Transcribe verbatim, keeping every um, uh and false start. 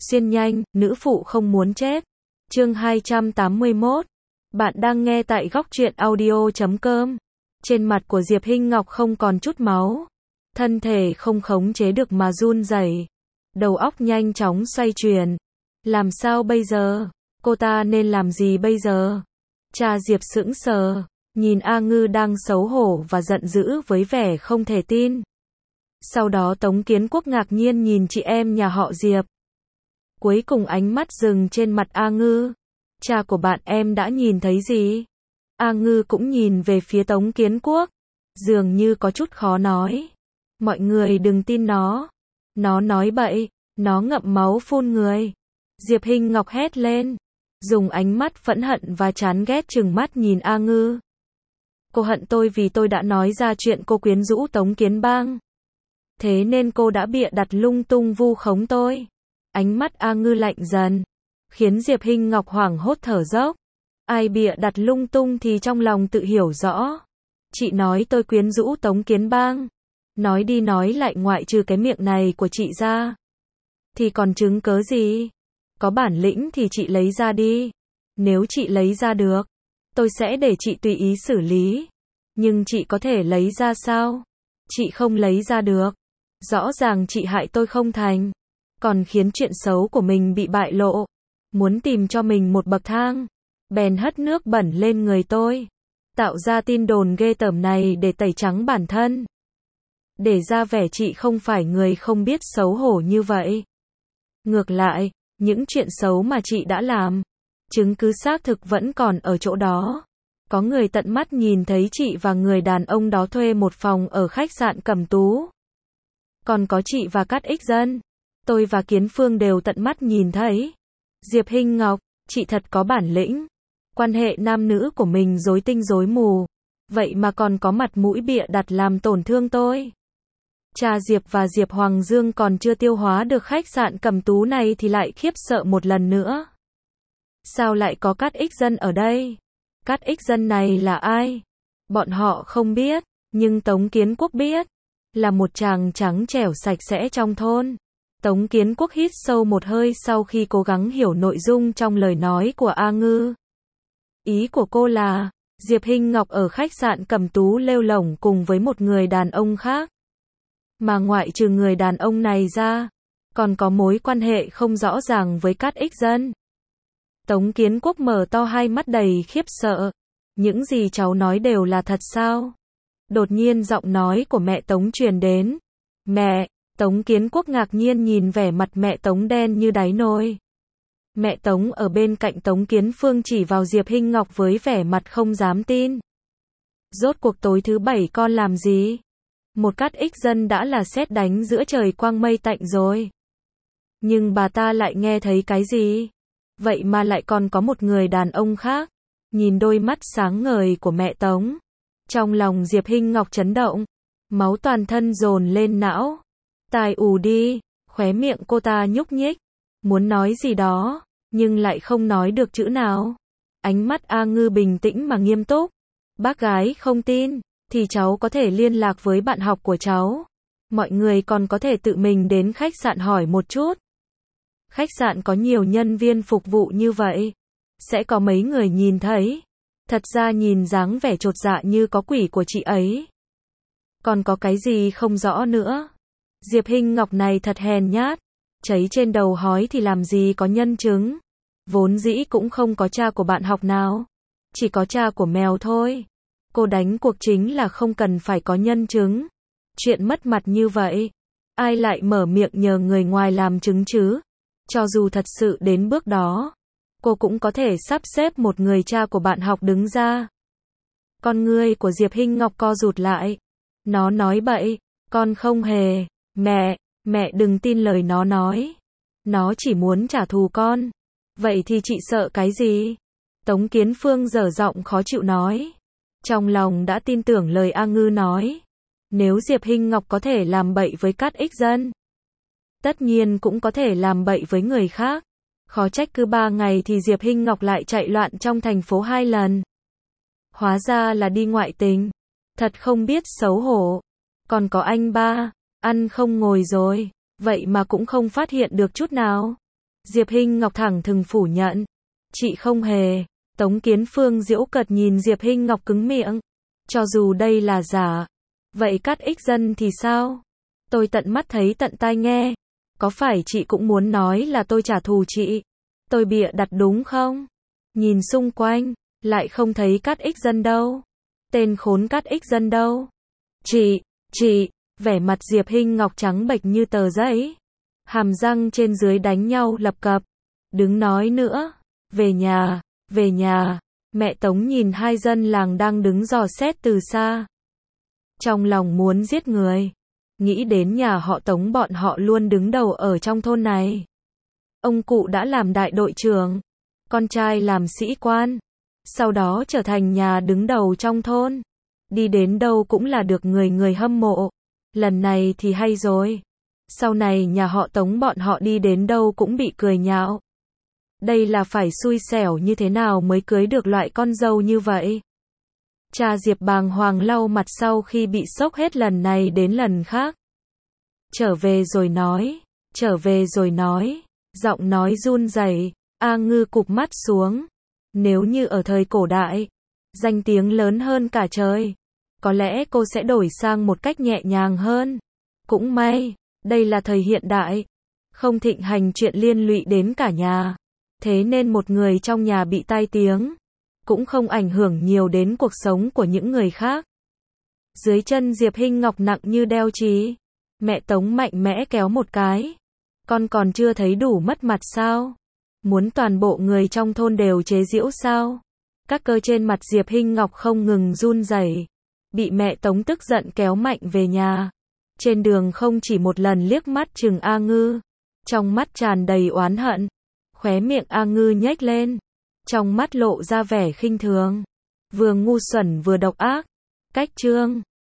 Xuyên nhanh, nữ phụ không muốn chết. Chương hai trăm tám mươi mốt. Bạn đang nghe tại góc truyện audio chấm com. Trên mặt của Diệp Hinh Ngọc không còn chút máu. Thân thể không khống chế được mà run rẩy. Đầu óc nhanh chóng xoay chuyển. Làm sao bây giờ? Cô ta nên làm gì bây giờ? Cha Diệp sững sờ, nhìn A Ngư đang xấu hổ và giận dữ với vẻ không thể tin. Sau đó Tống Kiến Quốc ngạc nhiên nhìn chị em nhà họ Diệp. Cuối cùng ánh mắt dừng trên mặt A Ngư. Cha của bạn em đã nhìn thấy gì? A Ngư cũng nhìn về phía Tống Kiến Quốc. Dường như có chút khó nói. Mọi người đừng tin nó. Nó nói bậy, nó ngậm máu phun người. Diệp Hinh Ngọc hét lên. Dùng ánh mắt phẫn hận và chán ghét trừng mắt nhìn A Ngư. Cô hận tôi vì tôi đã nói ra chuyện cô quyến rũ Tống Kiến Bang. Thế nên cô đã bịa đặt lung tung vu khống tôi. Ánh mắt A Ngư lạnh dần, khiến Diệp Hinh Ngọc hoảng hốt thở dốc. Ai bịa đặt lung tung thì trong lòng tự hiểu rõ. Chị nói tôi quyến rũ Tống Kiến Bang. Nói đi nói lại ngoại trừ cái miệng này của chị ra. Thì còn chứng cớ gì? Có bản lĩnh thì chị lấy ra đi. Nếu chị lấy ra được, tôi sẽ để chị tùy ý xử lý. Nhưng chị có thể lấy ra sao? Chị không lấy ra được. Rõ ràng chị hại tôi không thành. Còn khiến chuyện xấu của mình bị bại lộ. Muốn tìm cho mình một bậc thang. Bèn hất nước bẩn lên người tôi. Tạo ra tin đồn ghê tởm này để tẩy trắng bản thân. Để ra vẻ chị không phải người không biết xấu hổ như vậy. Ngược lại, những chuyện xấu mà chị đã làm, chứng cứ xác thực vẫn còn ở chỗ đó. Có người tận mắt nhìn thấy chị và người đàn ông đó thuê một phòng ở khách sạn Cẩm Tú. Còn có chị và Cát Ích Dân. Tôi và Kiến Phương đều tận mắt nhìn thấy. Diệp Hinh Ngọc, chị thật có bản lĩnh. Quan hệ nam nữ của mình rối tinh rối mù. Vậy mà còn có mặt mũi bịa đặt làm tổn thương tôi. Cha Diệp và Diệp Hoàng Dương còn chưa tiêu hóa được khách sạn Cẩm Tú này thì lại khiếp sợ một lần nữa. Sao lại có Cát Ích Dân ở đây? Cát Ích Dân này là ai? Bọn họ không biết, nhưng Tống Kiến Quốc biết. Là một chàng trắng trẻo sạch sẽ trong thôn. Tống Kiến Quốc hít sâu một hơi sau khi cố gắng hiểu nội dung trong lời nói của A Ngư. Ý của cô là, Diệp Hinh Ngọc ở khách sạn Cẩm Tú lêu lổng cùng với một người đàn ông khác. Mà ngoại trừ người đàn ông này ra, còn có mối quan hệ không rõ ràng với Cát Ích Dân. Tống Kiến Quốc mở to hai mắt đầy khiếp sợ. Những gì cháu nói đều là thật sao? Đột nhiên giọng nói của mẹ Tống truyền đến. Mẹ! Tống Kiến Quốc ngạc nhiên nhìn vẻ mặt mẹ Tống đen như đáy nồi. Mẹ Tống ở bên cạnh Tống Kiến Phương chỉ vào Diệp Hinh Ngọc với vẻ mặt không dám tin. Rốt cuộc tối thứ bảy con làm gì? Một Cát Ích Dân đã là sét đánh giữa trời quang mây tạnh rồi. Nhưng bà ta lại nghe thấy cái gì? Vậy mà lại còn có một người đàn ông khác. Nhìn đôi mắt sáng ngời của mẹ Tống. Trong lòng Diệp Hinh Ngọc chấn động. Máu toàn thân dồn lên não. Tai ù đi, khóe miệng cô ta nhúc nhích. Muốn nói gì đó, nhưng lại không nói được chữ nào. Ánh mắt A Ngư bình tĩnh mà nghiêm túc. Bác gái không tin, thì cháu có thể liên lạc với bạn học của cháu. Mọi người còn có thể tự mình đến khách sạn hỏi một chút. Khách sạn có nhiều nhân viên phục vụ như vậy. Sẽ có mấy người nhìn thấy. Thật ra nhìn dáng vẻ chột dạ như có quỷ của chị ấy. Còn có cái gì không rõ nữa. Diệp Hinh Ngọc này thật hèn nhát. Cháy trên đầu hói thì làm gì có nhân chứng. Vốn dĩ cũng không có cha của bạn học nào. Chỉ có cha của mèo thôi. Cô đánh cuộc chính là không cần phải có nhân chứng. Chuyện mất mặt như vậy. Ai lại mở miệng nhờ người ngoài làm chứng chứ? Cho dù thật sự đến bước đó. Cô cũng có thể sắp xếp một người cha của bạn học đứng ra. Con ngươi của Diệp Hinh Ngọc co rụt lại. Nó nói bậy. Con không hề. Mẹ, mẹ đừng tin lời nó nói. Nó chỉ muốn trả thù con. Vậy thì chị sợ cái gì? Tống Kiến Phương dở giọng khó chịu nói. Trong lòng đã tin tưởng lời A Ngư nói. Nếu Diệp Hinh Ngọc có thể làm bậy với Cát Ích Dân, tất nhiên cũng có thể làm bậy với người khác. Khó trách cứ ba ngày thì Diệp Hinh Ngọc lại chạy loạn trong thành phố hai lần. Hóa ra là đi ngoại tình. Thật không biết xấu hổ. Còn có anh ba, ăn không ngồi rồi. Vậy mà cũng không phát hiện được chút nào. Diệp Hinh Ngọc thẳng thừng phủ nhận. Chị không hề. Tống Kiến Phương giễu cợt nhìn Diệp Hinh Ngọc cứng miệng. Cho dù đây là giả. Vậy cắt ích dân thì sao? Tôi tận mắt thấy tận tai nghe. Có phải chị cũng muốn nói là tôi trả thù chị? Tôi bịa đặt đúng không? Nhìn xung quanh, lại không thấy cắt ích dân đâu. Tên khốn cắt ích dân đâu? Chị, chị, vẻ mặt Diệp Hinh Ngọc trắng bệch như tờ giấy. Hàm răng trên dưới đánh nhau lập cập. Đừng nói nữa. Về nhà, về nhà. Mẹ Tống nhìn hai dân làng đang đứng dò xét từ xa. Trong lòng muốn giết người. Nghĩ đến nhà họ Tống bọn họ luôn đứng đầu ở trong thôn này. Ông cụ đã làm đại đội trưởng. Con trai làm sĩ quan. Sau đó trở thành nhà đứng đầu trong thôn. Đi đến đâu cũng là được người người hâm mộ. Lần này thì hay rồi. Sau này nhà họ Tống bọn họ đi đến đâu cũng bị cười nhạo. Đây là phải xui xẻo như thế nào mới cưới được loại con dâu như vậy. Cha Diệp bàng hoàng lau mặt sau khi bị sốc hết lần này đến lần khác. Trở về rồi nói, trở về rồi nói, giọng nói run rẩy. A Ngư cụp mắt xuống. Nếu như ở thời cổ đại, danh tiếng lớn hơn cả trời, có lẽ cô sẽ đổi sang một cách nhẹ nhàng hơn. Cũng may, đây là thời hiện đại, không thịnh hành chuyện liên lụy đến cả nhà. Thế nên một người trong nhà bị tai tiếng, cũng không ảnh hưởng nhiều đến cuộc sống của những người khác. Dưới chân Diệp Hinh Ngọc nặng như đeo chí. Mẹ Tống mạnh mẽ kéo một cái. Con còn chưa thấy đủ mất mặt sao? Muốn toàn bộ người trong thôn đều chế giễu sao? Các cơ trên mặt Diệp Hinh Ngọc không ngừng run rẩy. Bị mẹ Tống tức giận kéo mạnh về nhà. Trên đường không chỉ một lần liếc mắt chừng A Ngư. Trong mắt tràn đầy oán hận. Khóe miệng A Ngư nhếch lên. Trong mắt lộ ra vẻ khinh thường. Vừa ngu xuẩn vừa độc ác. Cách chương